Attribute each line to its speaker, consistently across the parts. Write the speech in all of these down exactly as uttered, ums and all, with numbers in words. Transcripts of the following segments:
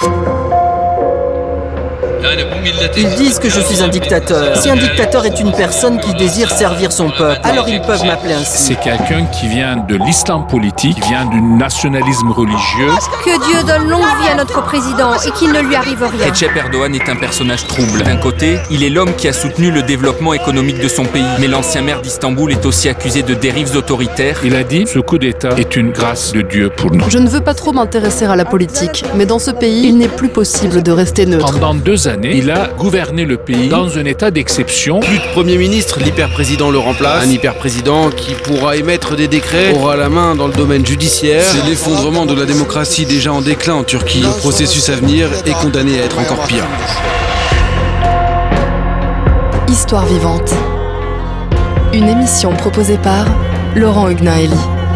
Speaker 1: Ils disent que je suis un dictateur. Si un dictateur est une personne qui désire servir son peuple, alors ils peuvent m'appeler ainsi.
Speaker 2: C'est quelqu'un qui vient de l'islam politique, qui vient du nationalisme religieux.
Speaker 3: Que Dieu donne longue vie à notre président et qu'il ne lui arrive rien.
Speaker 4: Recep Erdogan est un personnage trouble. D'un côté, il est l'homme qui a soutenu le développement économique de son pays. Mais l'ancien maire d'Istanbul est aussi accusé de dérives autoritaires.
Speaker 2: Il a dit « Ce coup d'État est une grâce de Dieu pour nous ».
Speaker 5: Je ne veux pas trop m'intéresser à la politique, mais dans ce pays, il n'est plus possible de rester neutre.
Speaker 2: Pendant deux années, il a gouverné le pays dans un état d'exception.
Speaker 6: Plus de Premier ministre, l'hyper-président le remplace. Un hyper-président qui pourra émettre des décrets, aura la main dans le domaine judiciaire. C'est l'effondrement de la démocratie déjà en déclin en Turquie. Le processus à venir est condamné à être encore pire.
Speaker 5: Histoire vivante. Une émission proposée par Laurent Hugnaeli.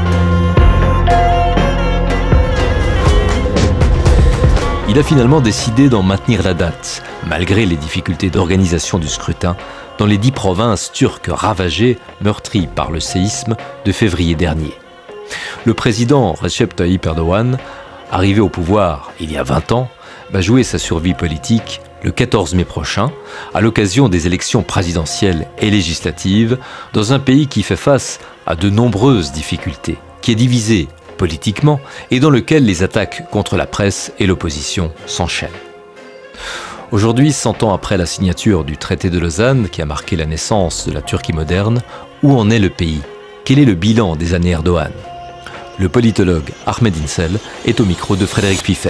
Speaker 7: Il a finalement décidé d'en maintenir la date, malgré les difficultés d'organisation du scrutin dans les dix provinces turques ravagées, meurtries par le séisme de février dernier. Le président Recep Tayyip Erdogan, arrivé au pouvoir il y a vingt ans, va jouer sa survie politique le quatorze mai prochain, à l'occasion des élections présidentielles et législatives, dans un pays qui fait face à de nombreuses difficultés, qui est divisé politiquement et dans lequel les attaques contre la presse et l'opposition s'enchaînent. Aujourd'hui, cent ans après la signature du traité de Lausanne qui a marqué la naissance de la Turquie moderne, où en est le pays ? Quel est le bilan des années Erdogan ? Le politologue Ahmed İnsel est au micro de Frédéric Piffer.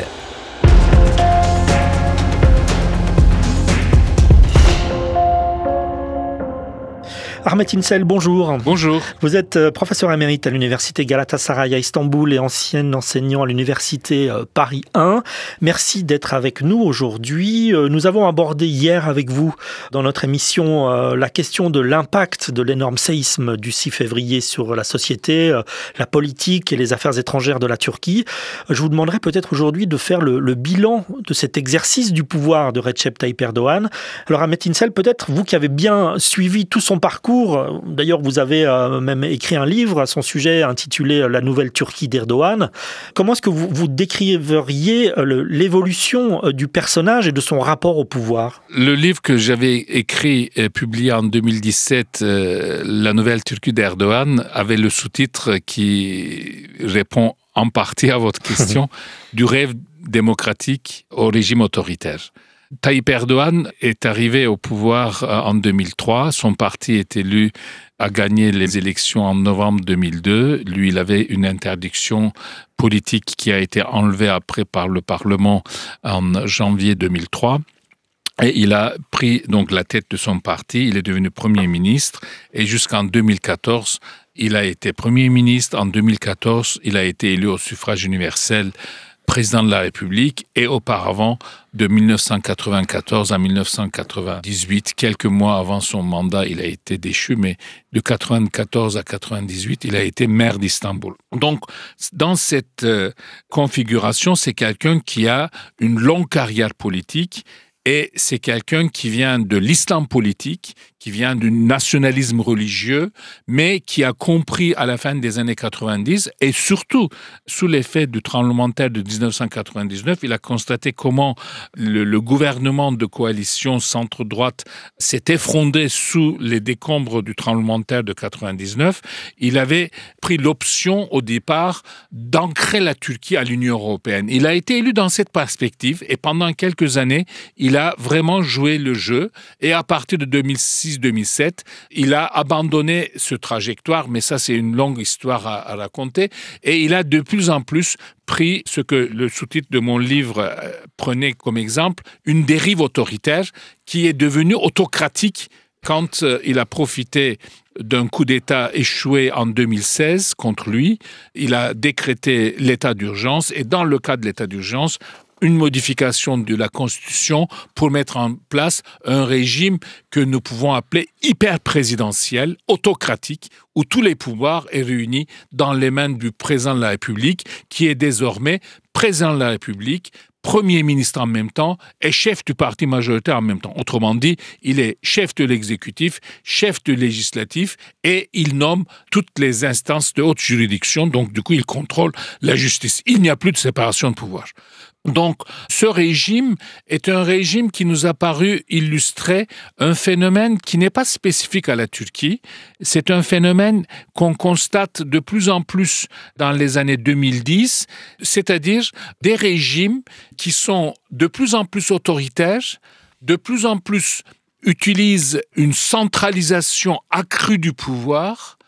Speaker 8: Ahmed İnsel, bonjour.
Speaker 2: Bonjour.
Speaker 8: Vous êtes professeur émérite à l'université Galatasaray à Istanbul et ancien enseignant à l'université Paris un. Merci d'être avec nous aujourd'hui. Nous avons abordé hier avec vous dans notre émission la question de l'impact de l'énorme séisme du six février sur la société, la politique et les affaires étrangères de la Turquie. Je vous demanderai peut-être aujourd'hui de faire le, le bilan de cet exercice du pouvoir de Recep Tayyip Erdogan. Alors Ahmed İnsel, peut-être vous qui avez bien suivi tout son parcours. D'ailleurs, vous avez euh, même écrit un livre à son sujet intitulé « La nouvelle Turquie d'Erdogan ». Comment est-ce que vous, vous décriveriez le, l'évolution du personnage et de son rapport au pouvoir ?
Speaker 2: Le livre que j'avais écrit et publié en deux mille dix-sept, euh, « La nouvelle Turquie d'Erdogan », avait le sous-titre qui répond en partie à votre question « Du rêve démocratique au régime autoritaire ». Tayyip Erdogan est arrivé au pouvoir en deux mille trois. Son parti est élu, a gagné les élections en novembre deux mille deux. Lui, il avait une interdiction politique qui a été enlevée après par le Parlement en janvier deux mille trois. Et il a pris donc la tête de son parti. Il est devenu Premier ministre. Et jusqu'en deux mille quatorze, il a été Premier ministre. En deux mille quatorze, il a été élu au suffrage universel président de la République, et auparavant, de dix-neuf cent quatre-vingt-quatorze à dix-neuf cent quatre-vingt-dix-huit, quelques mois avant son mandat, il a été déchu, mais de quatre-vingt-quatorze à quatre-vingt-dix-huit, il a été maire d'Istanbul. Donc, dans cette euh, configuration, c'est quelqu'un qui a une longue carrière politique, et c'est quelqu'un qui vient de l'islam politique, qui vient du nationalisme religieux, mais qui a compris à la fin des années quatre-vingt-dix, et surtout sous l'effet du tremblement de terre de dix-neuf cent quatre-vingt-dix-neuf, il a constaté comment le, le gouvernement de coalition centre-droite s'est effondré sous les décombres du tremblement de terre de quatre-vingt-dix-neuf. Il avait pris l'option au départ d'ancrer la Turquie à l'Union européenne. Il a été élu dans cette perspective, et pendant quelques années, il a vraiment joué le jeu, et à partir de deux mille six deux mille sept, il a abandonné ce trajectoire, mais ça c'est une longue histoire à, à raconter, et il a de plus en plus pris ce que le sous-titre de mon livre euh, prenait comme exemple, une dérive autoritaire qui est devenue autocratique quand euh, il a profité d'un coup d'État échoué en deux mille seize contre lui. Il a décrété l'état d'urgence, et dans le cas de l'état d'urgence, une modification de la Constitution pour mettre en place un régime que nous pouvons appeler hyper-présidentiel, autocratique, où tous les pouvoirs sont réunis dans les mains du président de la République, qui est désormais président de la République, Premier ministre en même temps et chef du parti majoritaire en même temps. Autrement dit, il est chef de l'exécutif, chef du législatif, et il nomme toutes les instances de haute juridiction, donc du coup il contrôle la justice. Il n'y a plus de séparation de pouvoir. Donc, ce régime est un régime qui nous a paru illustrer un phénomène qui n'est pas spécifique à la Turquie. C'est un phénomène qu'on constate de plus en plus dans les années deux mille dix, c'est-à-dire des régimes qui sont de plus en plus autoritaires, de plus en plus utilisent une centralisation accrue du pouvoir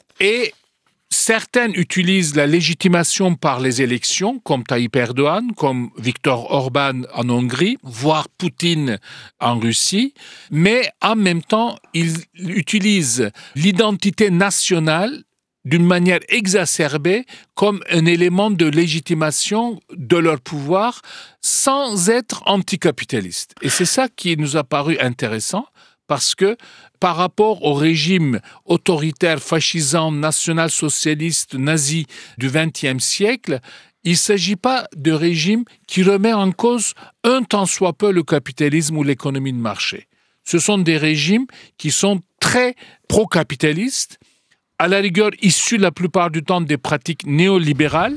Speaker 2: et certaines utilisent la légitimation par les élections, comme Tayyip Erdogan, comme Viktor Orban en Hongrie, voire Poutine en Russie, mais en même temps, ils utilisent l'identité nationale d'une manière exacerbée comme un élément de légitimation de leur pouvoir sans être anticapitalistes. Et c'est ça qui nous a paru intéressant, parce que par rapport au régime autoritaire, fascisant, national-socialiste, nazi du vingtième siècle, il ne s'agit pas de régime qui remet en cause un tant soit peu le capitalisme ou l'économie de marché. Ce sont des régimes qui sont très pro-capitalistes, à la rigueur issus la plupart du temps des pratiques néolibérales,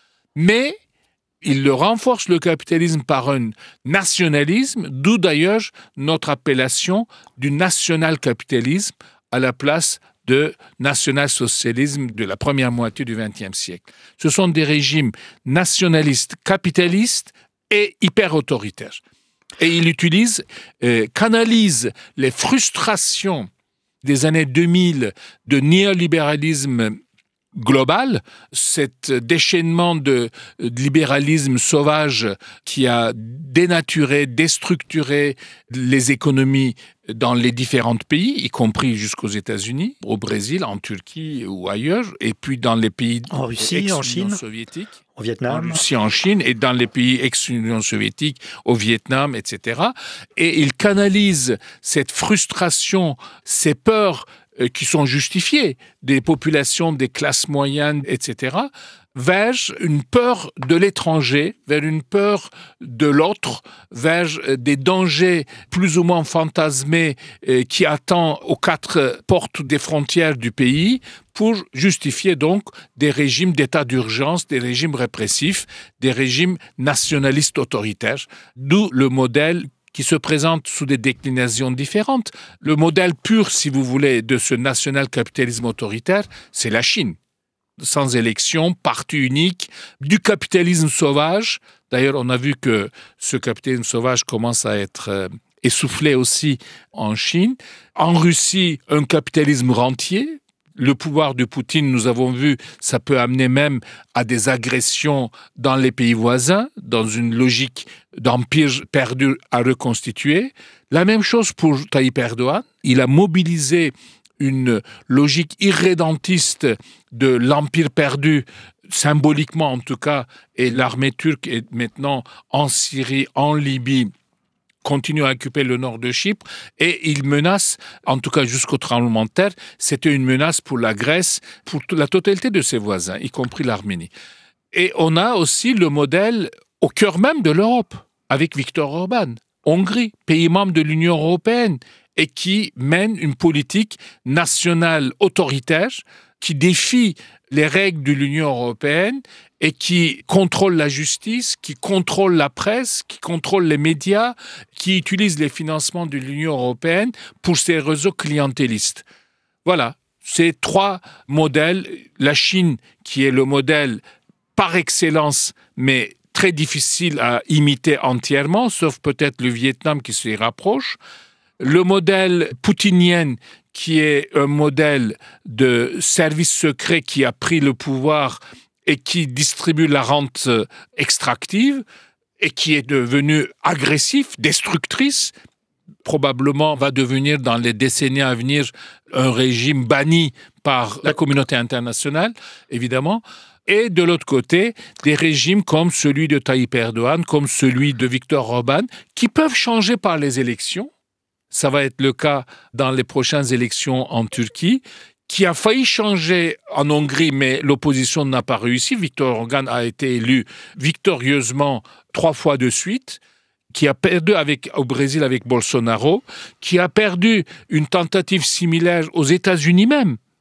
Speaker 2: mais il le renforce le capitalisme par un nationalisme, d'où d'ailleurs notre appellation du national-capitalisme à la place de national-socialisme de la première moitié du vingtième siècle. Ce sont des régimes nationalistes, capitalistes et hyper-autoritaires. Et il utilise, euh, canalise les frustrations des années deux mille de néolibéralisme global, cet déchaînement de, de libéralisme sauvage qui a dénaturé, déstructuré les économies dans les différents pays, y compris jusqu'aux États-Unis, au Brésil, en Turquie ou ailleurs, et puis dans les pays
Speaker 8: en Russie, en Chine,
Speaker 2: soviétique,
Speaker 8: au Vietnam,
Speaker 2: en Russie, en Chine, et dans les pays ex-Union soviétique, au Vietnam, et cetera. Et il canalise cette frustration, ces peurs qui sont justifiées des populations, des classes moyennes, et cetera, vers une peur de l'étranger, vers une peur de l'autre, vers des dangers plus ou moins fantasmés qui attendent aux quatre portes des frontières du pays pour justifier donc des régimes d'état d'urgence, des régimes répressifs, des régimes nationalistes autoritaires, d'où le modèle qui se présente sous des déclinations différentes. Le modèle pur, si vous voulez, de ce national-capitalisme autoritaire, c'est la Chine. Sans élection, parti unique, du capitalisme sauvage. D'ailleurs, on a vu que ce capitalisme sauvage commence à être euh, essoufflé aussi en Chine. En Russie, un capitalisme rentier. Le pouvoir de Poutine, nous avons vu, ça peut amener même à des agressions dans les pays voisins, dans une logique d'empire perdu à reconstituer. La même chose pour Tayyip Erdogan. Il a mobilisé une logique irrédentiste de l'empire perdu, symboliquement en tout cas, et l'armée turque est maintenant en Syrie, en Libye, continue à occuper le nord de Chypre et il menace, en tout cas jusqu'au tremblement de terre, c'était une menace pour la Grèce, pour la totalité de ses voisins, y compris l'Arménie. Et on a aussi le modèle au cœur même de l'Europe, avec Viktor Orban, Hongrie, pays membre de l'Union européenne, et qui mène une politique nationale autoritaire qui défie les règles de l'Union européenne et qui contrôle la justice, qui contrôle la presse, qui contrôle les médias, qui utilise les financements de l'Union européenne pour ses réseaux clientélistes. Voilà, ces trois modèles. La Chine, qui est le modèle par excellence, mais très difficile à imiter entièrement, sauf peut-être le Vietnam qui s'y rapproche. Le modèle poutinien, qui est un modèle de service secret qui a pris le pouvoir et qui distribue la rente extractive et qui est devenu agressif, destructrice, probablement va devenir dans les décennies à venir un régime banni par la communauté internationale, évidemment. Et de l'autre côté, des régimes comme celui de Tayyip Erdogan, comme celui de Viktor Orban, qui peuvent changer par les élections. Ça va être le cas dans les prochaines élections en Turquie, qui a failli changer en Hongrie, mais l'opposition n'a pas réussi. Viktor Orban a été élu victorieusement trois fois de suite, qui a perdu avec, au Brésil avec Bolsonaro, qui a perdu une tentative similaire aux États-Unis même,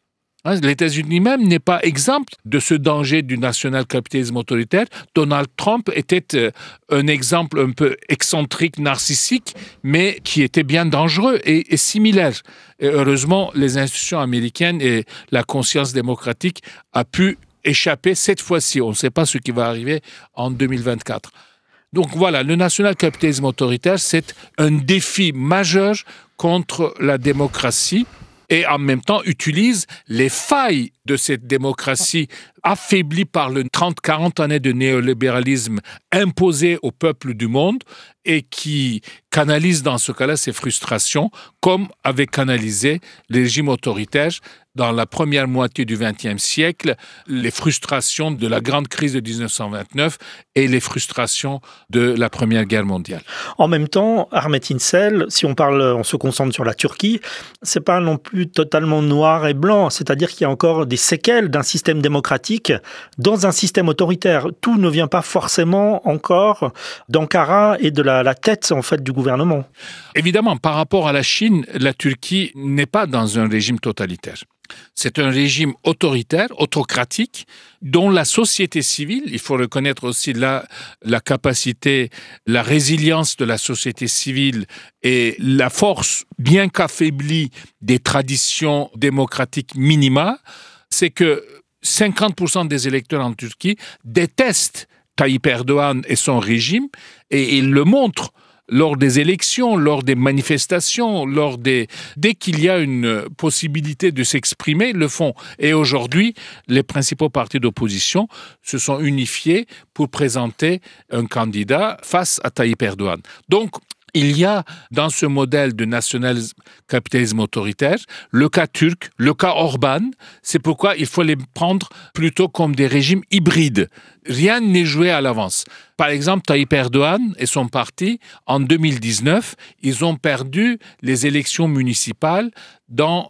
Speaker 2: Les États-Unis même n'est pas exempt de ce danger du national-capitalisme autoritaire. Donald Trump était un exemple un peu excentrique, narcissique, mais qui était bien dangereux et, et similaire. Et heureusement, les institutions américaines et la conscience démocratique a pu échapper cette fois-ci. On ne sait pas ce qui va arriver en deux mille vingt-quatre. Donc voilà, le national-capitalisme autoritaire, c'est un défi majeur contre la démocratie et en même temps utilise les failles de cette démocratie affaiblie par les trente à quarante années de néolibéralisme imposé au peuple du monde et qui canalise dans ce cas-là ses frustrations, comme avait canalisé les régimes autoritaires dans la première moitié du vingtième siècle, les frustrations de la grande crise de dix-neuf cent vingt-neuf et les frustrations de la Première Guerre mondiale.
Speaker 8: En même temps, Ahmet İnsel, si on parle, on se concentre sur la Turquie, c'est pas non plus totalement noir et blanc, c'est-à-dire qu'il y a encore des séquelles d'un système démocratique dans un système autoritaire. Tout ne vient pas forcément encore d'Ankara et de la, la tête en fait du gouvernement.
Speaker 2: Évidemment, par rapport à la Chine, la Turquie n'est pas dans un régime totalitaire. C'est un régime autoritaire, autocratique, dont la société civile, il faut reconnaître aussi la, la capacité, la résilience de la société civile et la force, bien qu'affaiblie, des traditions démocratiques minima, c'est que cinquante pour cent des électeurs en Turquie détestent Tayyip Erdogan et son régime, et ils le montrent lors des élections, lors des manifestations, lors des... dès qu'il y a une possibilité de s'exprimer, ils le font. Et aujourd'hui, les principaux partis d'opposition se sont unifiés pour présenter un candidat face à Tayyip Erdogan. Donc, il y a dans ce modèle de national-capitalisme autoritaire le cas turc, le cas Orban. C'est pourquoi il faut les prendre plutôt comme des régimes hybrides. Rien n'est joué à l'avance. Par exemple, Tayyip Erdogan et son parti, en deux mille dix-neuf, ils ont perdu les élections municipales dans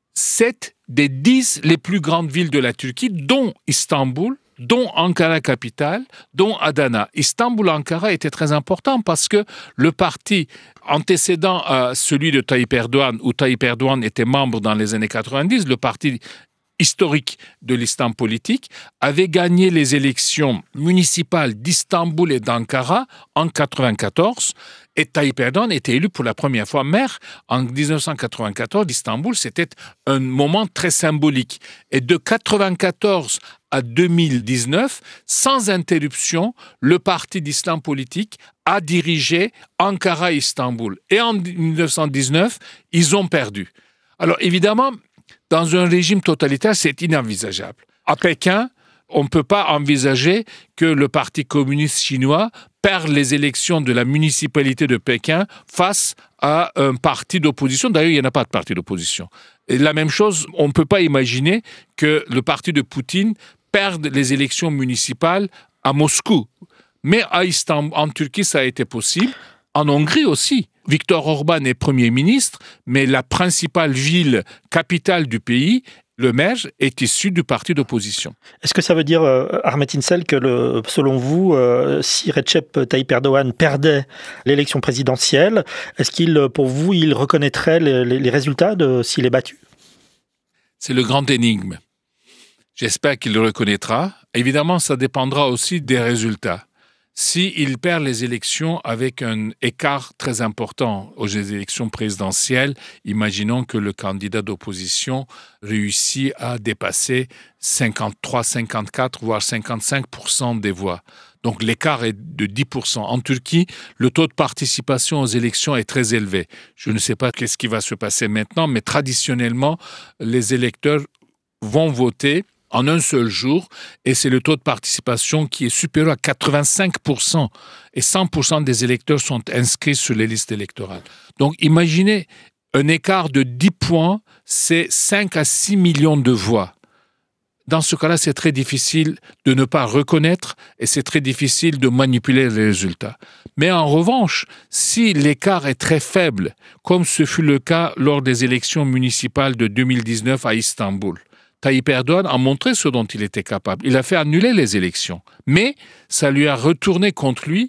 Speaker 2: sept des dix les plus grandes villes de la Turquie, dont Istanbul, dont Ankara capitale, dont Adana. Istanbul-Ankara était très important parce que le parti antécédent à celui de Tayyip Erdogan, où Tayyip Erdogan était membre dans les années quatre-vingt-dix, le parti historique de l'islam politique, avait gagné les élections municipales d'Istanbul et d'Ankara en quatre-vingt-quatorze. Et Tayyip Erdogan était élu pour la première fois maire en dix-neuf cent quatre-vingt-quatorze d'Istanbul. C'était un moment très symbolique. Et de quatre-vingt-quatorze à deux mille dix-neuf, sans interruption, le parti d'islam politique a dirigé Ankara et Istanbul. Et en dix-neuf cent dix-neuf, ils ont perdu. Alors évidemment, dans un régime totalitaire, c'est inenvisageable. À Pékin, on ne peut pas envisager que le Parti communiste chinois perd les élections de la municipalité de Pékin face à un parti d'opposition. D'ailleurs, il n'y en a pas de parti d'opposition. Et la même chose, on ne peut pas imaginer que le parti de Poutine perde les élections municipales à Moscou. Mais à Istanbul, en Turquie, ça a été possible. En Hongrie aussi. Viktor Orban est Premier ministre, mais la principale ville, capitale du pays, le maire, est issu du parti d'opposition.
Speaker 8: Est-ce que ça veut dire, euh, Ahmet İnsel, que le, selon vous, euh, si Recep Tayyip Erdogan perdait l'élection présidentielle, est-ce qu'il, pour vous, il reconnaîtrait les, les résultats de s'il est battu ?
Speaker 2: C'est le grand énigme. J'espère qu'il le reconnaîtra. Évidemment, ça dépendra aussi des résultats. S'il perd les élections avec un écart très important aux élections présidentielles, imaginons que le candidat d'opposition réussit à dépasser cinquante-trois, cinquante-quatre, voire cinquante-cinq pour cent des voix. Donc l'écart est de dix pour cent. En Turquie, le taux de participation aux élections est très élevé. Je ne sais pas qu'est-ce qui va se passer maintenant, mais traditionnellement, les électeurs vont voter en un seul jour, et c'est le taux de participation qui est supérieur à quatre-vingt-cinq pour cent, et cent pour cent des électeurs sont inscrits sur les listes électorales. Donc imaginez, un écart de dix points, c'est cinq à six millions de voix. Dans ce cas-là, c'est très difficile de ne pas reconnaître, et c'est très difficile de manipuler les résultats. Mais en revanche, si l'écart est très faible, comme ce fut le cas lors des élections municipales de deux mille dix-neuf à Istanbul, Tayyip Erdogan a montré ce dont il était capable. Il a fait annuler les élections. Mais ça lui a retourné contre lui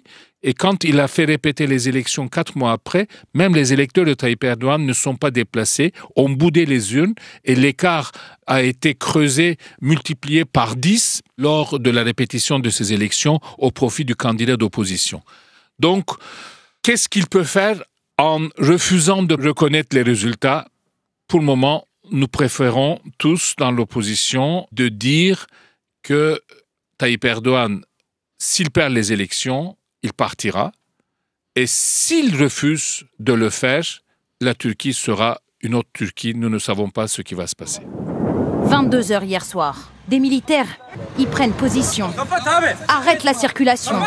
Speaker 2: Et quand il a fait répéter les élections quatre mois après, même les électeurs de Tayyip Erdogan ne sont pas déplacés, ont boudé les urnes et l'écart a été creusé, multiplié par dix lors de la répétition de ces élections au profit du candidat d'opposition. Donc, qu'est-ce qu'il peut faire en refusant de reconnaître les résultats? Pour le moment, nous préférons tous dans l'opposition de dire que Tayyip Erdogan, s'il perd les élections, il partira. Et s'il refuse de le faire, la Turquie sera une autre Turquie. Nous ne savons pas ce qui va se passer.
Speaker 3: vingt-deux heures hier soir. Des militaires y prennent position. Arrêtent la circulation.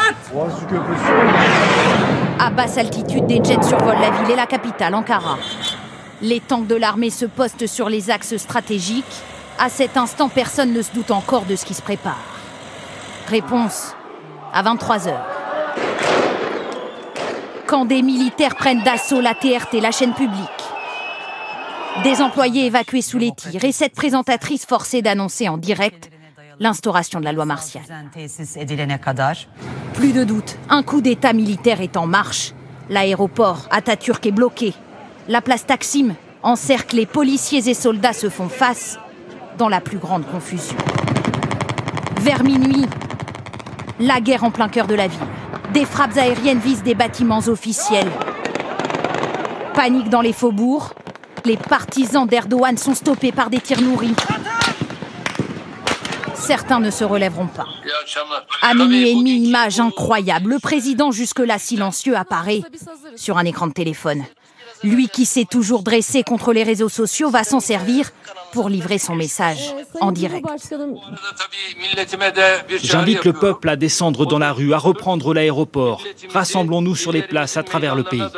Speaker 3: À basse altitude, des jets survolent la ville et la capitale, Ankara. Les tanks de l'armée se postent sur les axes stratégiques. À cet instant, personne ne se doute encore de ce qui se prépare. Réponse à vingt-trois heures. Quand des militaires prennent d'assaut la T R T, la chaîne publique. Des employés évacués sous les tirs et cette présentatrice forcée d'annoncer en direct l'instauration de la loi martiale. Plus de doute, un coup d'État militaire est en marche. L'aéroport Atatürk est bloqué. La place Taksim encerclée, policiers et soldats se font face dans la plus grande confusion. Vers minuit, la guerre en plein cœur de la ville. Des frappes aériennes visent des bâtiments officiels. Panique dans les faubourgs. Les partisans d'Erdogan sont stoppés par des tirs nourris. Certains ne se relèveront pas. À minuit et demi, image incroyable. Le président, jusque-là silencieux, apparaît sur un écran de téléphone. Lui qui s'est toujours dressé contre les réseaux sociaux va s'en servir pour livrer son message en direct.
Speaker 9: J'invite le peuple à descendre dans la rue, à reprendre l'aéroport. Rassemblons-nous sur les places à travers le pays.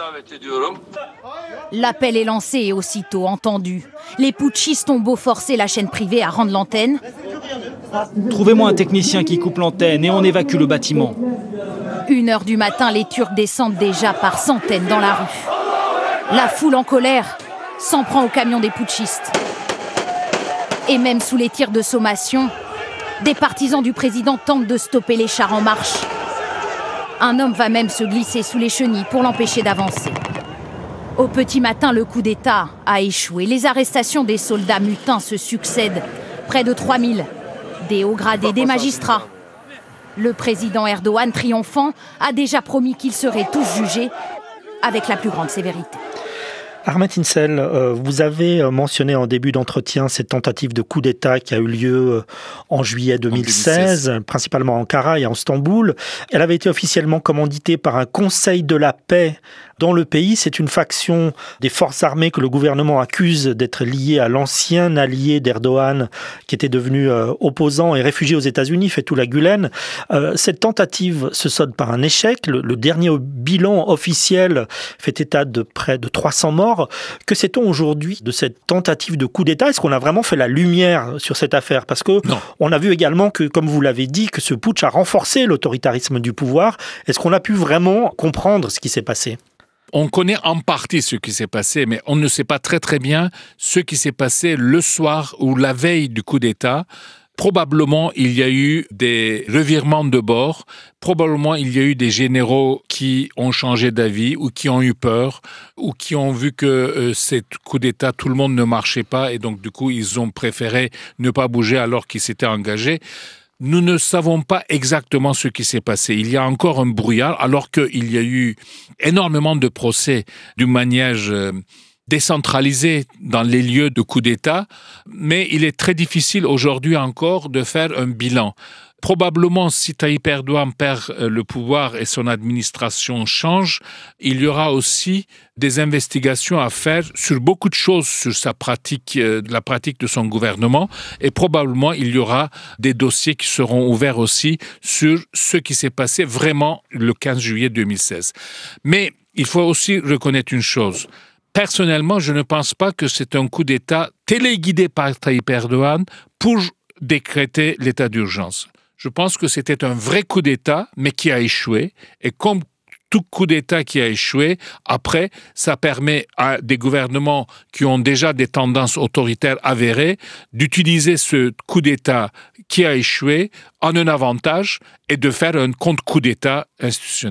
Speaker 3: L'appel est lancé et aussitôt entendu. Les putschistes ont beau forcer la chaîne privée à rendre l'antenne.
Speaker 9: Trouvez-moi un technicien qui coupe l'antenne et on évacue le bâtiment.
Speaker 3: Une heure du matin, les Turcs descendent déjà par centaines dans la rue. La foule en colère s'en prend au camion des putschistes. Et même sous les tirs de sommation, des partisans du président tentent de stopper les chars en marche. Un homme va même se glisser sous les chenilles pour l'empêcher d'avancer. Au petit matin, le coup d'État a échoué. Les arrestations des soldats mutins se succèdent. Près de trois mille. Des hauts gradés, des magistrats. Le président Erdogan, triomphant, a déjà promis qu'ils seraient tous jugés avec la plus grande sévérité.
Speaker 8: Ahmet İnsel, euh, vous avez mentionné en début d'entretien cette tentative de coup d'État qui a eu lieu en juillet deux mille seize, en deux mille seize. Principalement à Ankara et à Istanbul. Elle avait été officiellement commanditée par un conseil de la paix dans le pays. C'est une faction des forces armées que le gouvernement accuse d'être liée à l'ancien allié d'Erdogan qui était devenu euh, opposant et réfugié aux États-Unis, Fethullah Gülen. Euh, cette tentative se solde par un échec. Le, le dernier bilan officiel fait état de près de trois cents morts. Que sait-on aujourd'hui de cette tentative de coup d'État? Est-ce qu'on a vraiment fait la lumière sur cette affaire? Parce que non. On a vu également que, comme vous l'avez dit, que ce putsch a renforcé l'autoritarisme du pouvoir. Est-ce qu'on a pu vraiment comprendre ce qui s'est passé?
Speaker 2: On connaît en partie ce qui s'est passé, mais on ne sait pas très très bien ce qui s'est passé le soir ou la veille du coup d'État. Probablement, il y a eu des revirements de bord. Probablement, il y a eu des généraux qui ont changé d'avis ou qui ont eu peur ou qui ont vu que euh, cet coup d'État, tout le monde ne marchait pas et donc du coup, ils ont préféré ne pas bouger alors qu'ils s'étaient engagés. Nous ne savons pas exactement ce qui s'est passé. Il y a encore un brouillard alors qu'il y a eu énormément de procès d'une manière euh, décentralisée dans les lieux de coup d'État, mais il est très difficile aujourd'hui encore de faire un bilan. Probablement, si Tayyip Erdogan perd le pouvoir et son administration change, il y aura aussi des investigations à faire sur beaucoup de choses, sur sa pratique, la pratique de son gouvernement, et probablement il y aura des dossiers qui seront ouverts aussi sur ce qui s'est passé vraiment le quinze juillet deux mille seize. Mais il faut aussi reconnaître une chose. Personnellement, je ne pense pas que c'est un coup d'État téléguidé par Tayyip Erdogan pour décréter l'état d'urgence. Je pense que c'était un vrai coup d'État, mais qui a échoué. Et comme tout coup d'État qui a échoué, après, ça permet à des gouvernements qui ont déjà des tendances autoritaires avérées d'utiliser ce coup d'État qui a échoué en un avantage et de faire un contre-coup d'État institutionnel.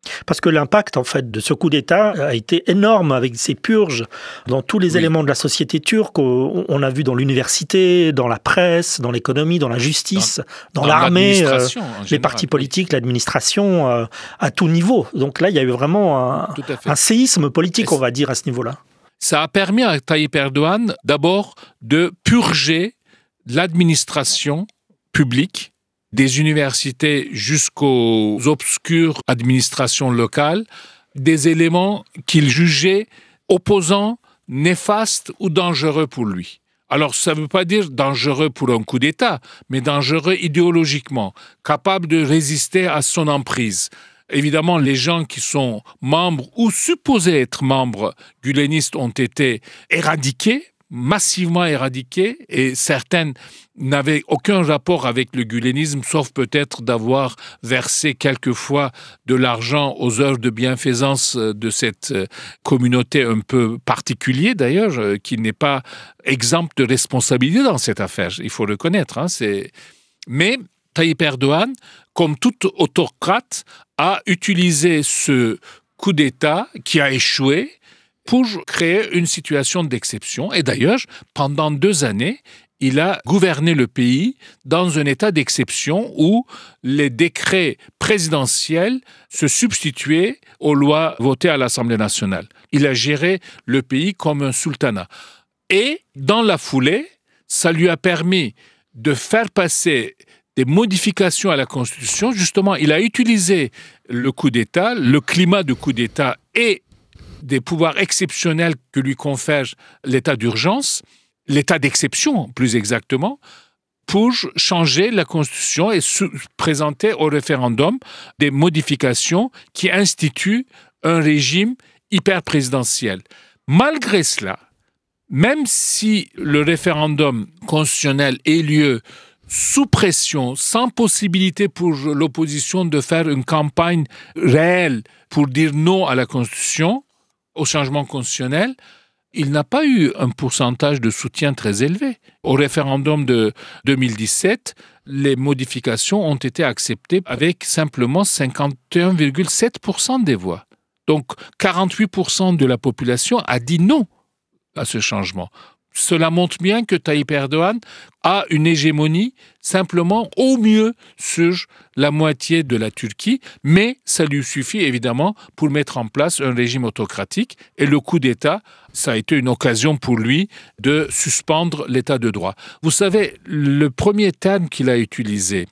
Speaker 8: Parce que l'impact en fait de ce coup d'État a été énorme avec ces purges dans tous les oui. éléments de la société turque. On a vu dans l'université, dans la presse, dans l'économie, dans la justice, dans, dans, dans l'armée, euh, les général, partis politiques, oui. l'administration, euh, à tout niveau. Donc là, il y a eu vraiment un, un séisme politique, on va dire, à ce niveau-là.
Speaker 2: Ça a permis à Tayyip Erdogan d'abord de purger l'administration publique, des universités jusqu'aux obscures administrations locales, des éléments qu'il jugeait opposants, néfastes ou dangereux pour lui. Alors, ça ne veut pas dire dangereux pour un coup d'État, mais dangereux idéologiquement, capable de résister à son emprise. Évidemment, les gens qui sont membres ou supposés être membres gulenistes ont été éradiqués, massivement éradiqués, et certaines n'avaient aucun rapport avec le gulenisme, sauf peut-être d'avoir versé quelquefois de l'argent aux œuvres de bienfaisance de cette communauté un peu particulière, d'ailleurs, qui n'est pas exempte de responsabilité dans cette affaire, il faut le reconnaître. Hein, c'est... Mais Tayyip Erdogan, comme tout autocrate, a utilisé ce coup d'État qui a échoué pour créer une situation d'exception. Et d'ailleurs, pendant deux années, il a gouverné le pays dans un état d'exception où les décrets présidentiels se substituaient aux lois votées à l'Assemblée nationale. Il a géré le pays comme un sultanat. Et dans la foulée, ça lui a permis de faire passer des modifications à la Constitution. Justement, il a utilisé le coup d'État, le climat de coup d'État et des pouvoirs exceptionnels que lui confère l'état d'urgence, l'état d'exception plus exactement, pour changer la Constitution et présenter au référendum des modifications qui instituent un régime hyper-présidentiel. Malgré cela, même si le référendum constitutionnel ait lieu sous pression, sans possibilité pour l'opposition de faire une campagne réelle pour dire non à la Constitution, au changement constitutionnel, il n'a pas eu un pourcentage de soutien très élevé. Au référendum de deux mille dix-sept, les modifications ont été acceptées avec simplement cinquante et un virgule sept pour cent des voix. Donc quarante-huit pour cent de la population a dit non à ce changement. Cela montre bien que Tayyip Erdogan a une hégémonie simplement au mieux sur la moitié de la Turquie, mais ça lui suffit évidemment pour mettre en place un régime autocratique. Et le coup d'État, ça a été une occasion pour lui de suspendre l'état de droit. Vous savez, le premier terme qu'il a utilisé,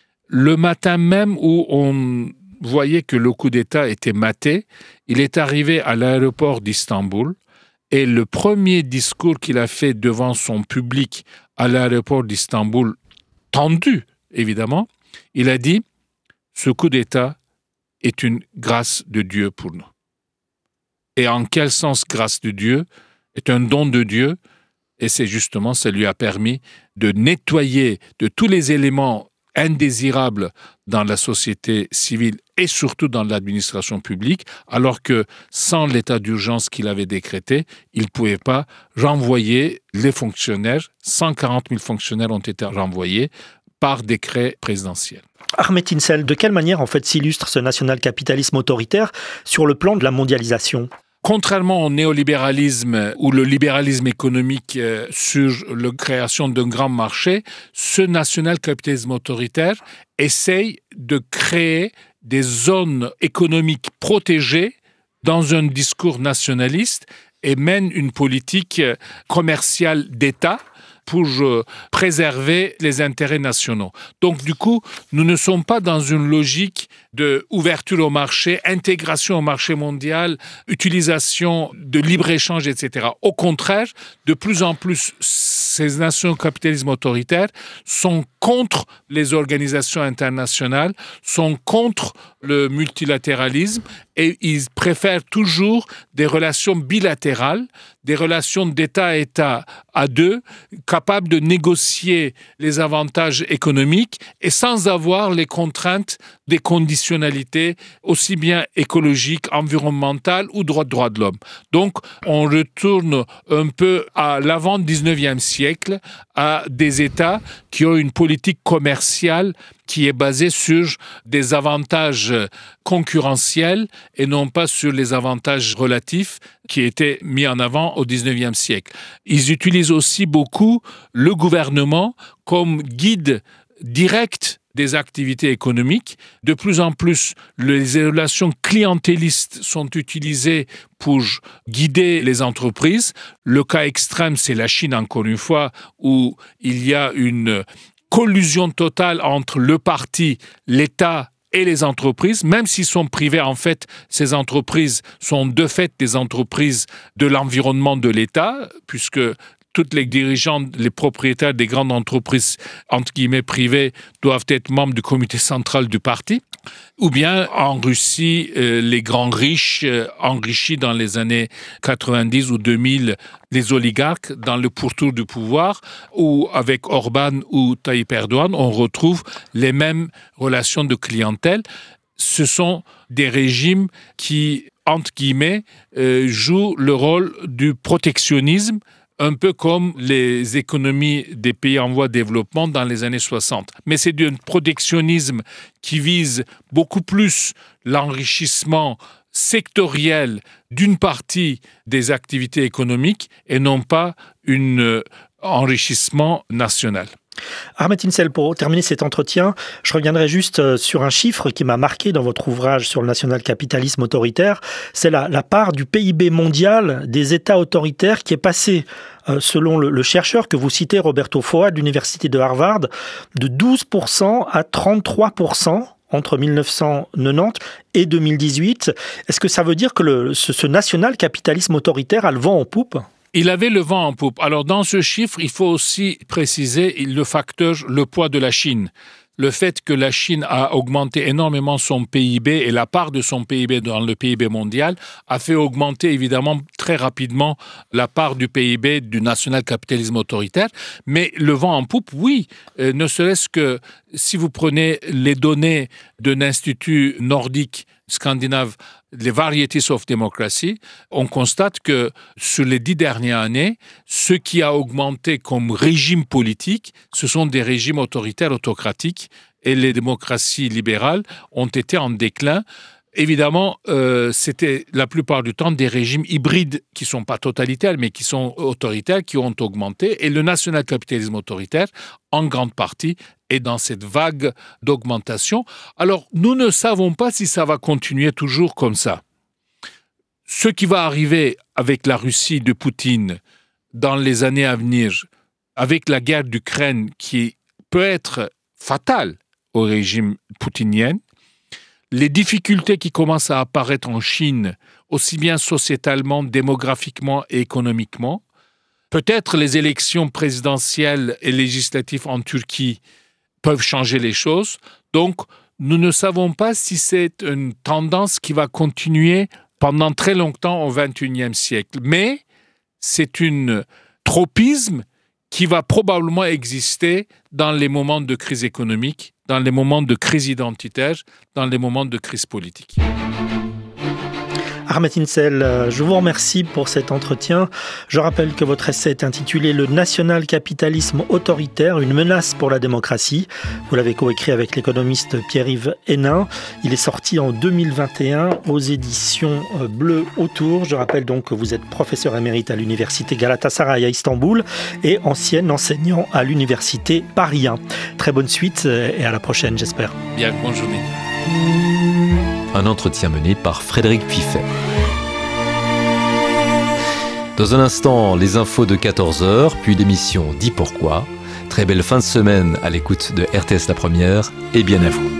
Speaker 2: le matin même où on voyait que le coup d'État était maté, il est arrivé à l'aéroport d'Istanbul. Et le premier discours qu'il a fait devant son public à l'aéroport d'Istanbul, tendu évidemment, il a dit « Ce coup d'État est une grâce de Dieu pour nous ». Et en quel sens grâce de Dieu est un don de Dieu? Et c'est justement, ça lui a permis de nettoyer de tous les éléments indésirables dans la société civile et surtout dans l'administration publique, alors que sans l'état d'urgence qu'il avait décrété, il ne pouvait pas renvoyer les fonctionnaires. cent quarante mille fonctionnaires ont été renvoyés par décret présidentiel.
Speaker 8: Ahmet İnsel, de quelle manière en fait s'illustre ce national-capitalisme autoritaire sur le plan de la mondialisation ?
Speaker 2: Contrairement au néolibéralisme ou le libéralisme économique euh, sur la création d'un grand marché, ce national-capitalisme autoritaire essaye de créer des zones économiques protégées dans un discours nationaliste et mène une politique commerciale d'État pour préserver les intérêts nationaux. Donc, du coup, nous ne sommes pas dans une logique d'ouverture au marché, intégration au marché mondial, utilisation de libre-échange, et cetera. Au contraire, de plus en plus, ces nations capitalisme autoritaires sont contre les organisations internationales, sont contre le multilatéralisme et ils préfèrent toujours des relations bilatérales, des relations d'État à État à deux, capables de négocier les avantages économiques et sans avoir les contraintes des conditionnalités aussi bien écologiques, environnementales ou droits de droits de l'homme. Donc, on retourne un peu à l'avant dix-neuvième siècle, à des États qui ont une politique commerciale qui est basée sur des avantages concurrentiels et non pas sur les avantages relatifs qui étaient mis en avant au dix-neuvième siècle. Ils utilisent aussi beaucoup le gouvernement comme guide direct des activités économiques. De plus en plus, les relations clientélistes sont utilisées pour guider les entreprises. Le cas extrême, c'est la Chine, encore une fois, où il y a une collusion totale entre le parti, l'État et les entreprises, même s'ils sont privés, en fait, ces entreprises sont de fait des entreprises de l'environnement de l'État, puisque tous les dirigeants, les propriétaires des grandes entreprises, entre guillemets, privées, doivent être membres du comité central du parti. Ou bien, en Russie, euh, les grands riches euh, enrichis dans les années quatre-vingt-dix ou deux mille, les oligarques dans le pourtour du pouvoir, ou avec Orban ou Tayyip Erdogan, on retrouve les mêmes relations de clientèle. Ce sont des régimes qui, entre guillemets, euh, jouent le rôle du protectionnisme, un peu comme les économies des pays en voie de développement dans les années soixante. Mais c'est un protectionnisme qui vise beaucoup plus l'enrichissement sectoriel d'une partie des activités économiques et non pas un enrichissement national.
Speaker 8: Ahmet Insel, pour terminer cet entretien, je reviendrai juste sur un chiffre qui m'a marqué dans votre ouvrage sur le national-capitalisme autoritaire. C'est la, la part du P I B mondial des États autoritaires qui est passée, euh, selon le, le chercheur que vous citez, Roberto Foa, de l'université de Harvard, de douze pour cent à trente-trois pour cent entre mille neuf cent quatre-vingt-dix et deux mille dix-huit. Est-ce que ça veut dire que le, ce, ce national-capitalisme autoritaire a le vent en poupe ?
Speaker 2: Il avait le vent en poupe. Alors, dans ce chiffre, il faut aussi préciser le facteur, le poids de la Chine. Le fait que la Chine a augmenté énormément son P I B et la part de son P I B dans le P I B mondial a fait augmenter évidemment très rapidement la part du P I B du national-capitalisme autoritaire. Mais le vent en poupe, oui, euh, ne serait-ce que si vous prenez les données d'un institut nordique scandinave, les Varieties of Democracy, on constate que sur les dix dernières années, ce qui a augmenté comme régime politique, ce sont des régimes autoritaires autocratiques et les démocraties libérales ont été en déclin. Évidemment, euh, c'était la plupart du temps des régimes hybrides qui ne sont pas totalitaires, mais qui sont autoritaires, qui ont augmenté. Et le national-capitalisme autoritaire, en grande partie, est dans cette vague d'augmentation. Alors, nous ne savons pas si ça va continuer toujours comme ça. Ce qui va arriver avec la Russie de Poutine dans les années à venir, avec la guerre d'Ukraine qui peut être fatale au régime poutinien, les difficultés qui commencent à apparaître en Chine, aussi bien sociétalement, démographiquement et économiquement, peut-être les élections présidentielles et législatives en Turquie peuvent changer les choses. Donc, nous ne savons pas si c'est une tendance qui va continuer pendant très longtemps au vingt et unième siècle. Mais c'est un tropisme qui va probablement exister dans les moments de crise économique, dans les moments de crise identitaire, dans les moments de crise politique.
Speaker 8: Ahmet Insel, je vous remercie pour cet entretien. Je rappelle que votre essai est intitulé « Le national-capitalisme autoritaire, une menace pour la démocratie ». Vous l'avez coécrit avec l'économiste Pierre-Yves Hénin. Il est sorti en deux mille vingt et un aux éditions Bleu Autour. Je rappelle donc que vous êtes professeur émérite à l'université Galatasaray à Istanbul et ancien enseignant à l'université Paris un. Très bonne suite et à la prochaine, j'espère.
Speaker 2: Bien, bonne journée.
Speaker 7: Un entretien mené par Frédéric Piffet. Dans un instant, les infos de quatorze heures, puis l'émission Dis pourquoi. Très belle fin de semaine à l'écoute de R T S La Première et bien à vous.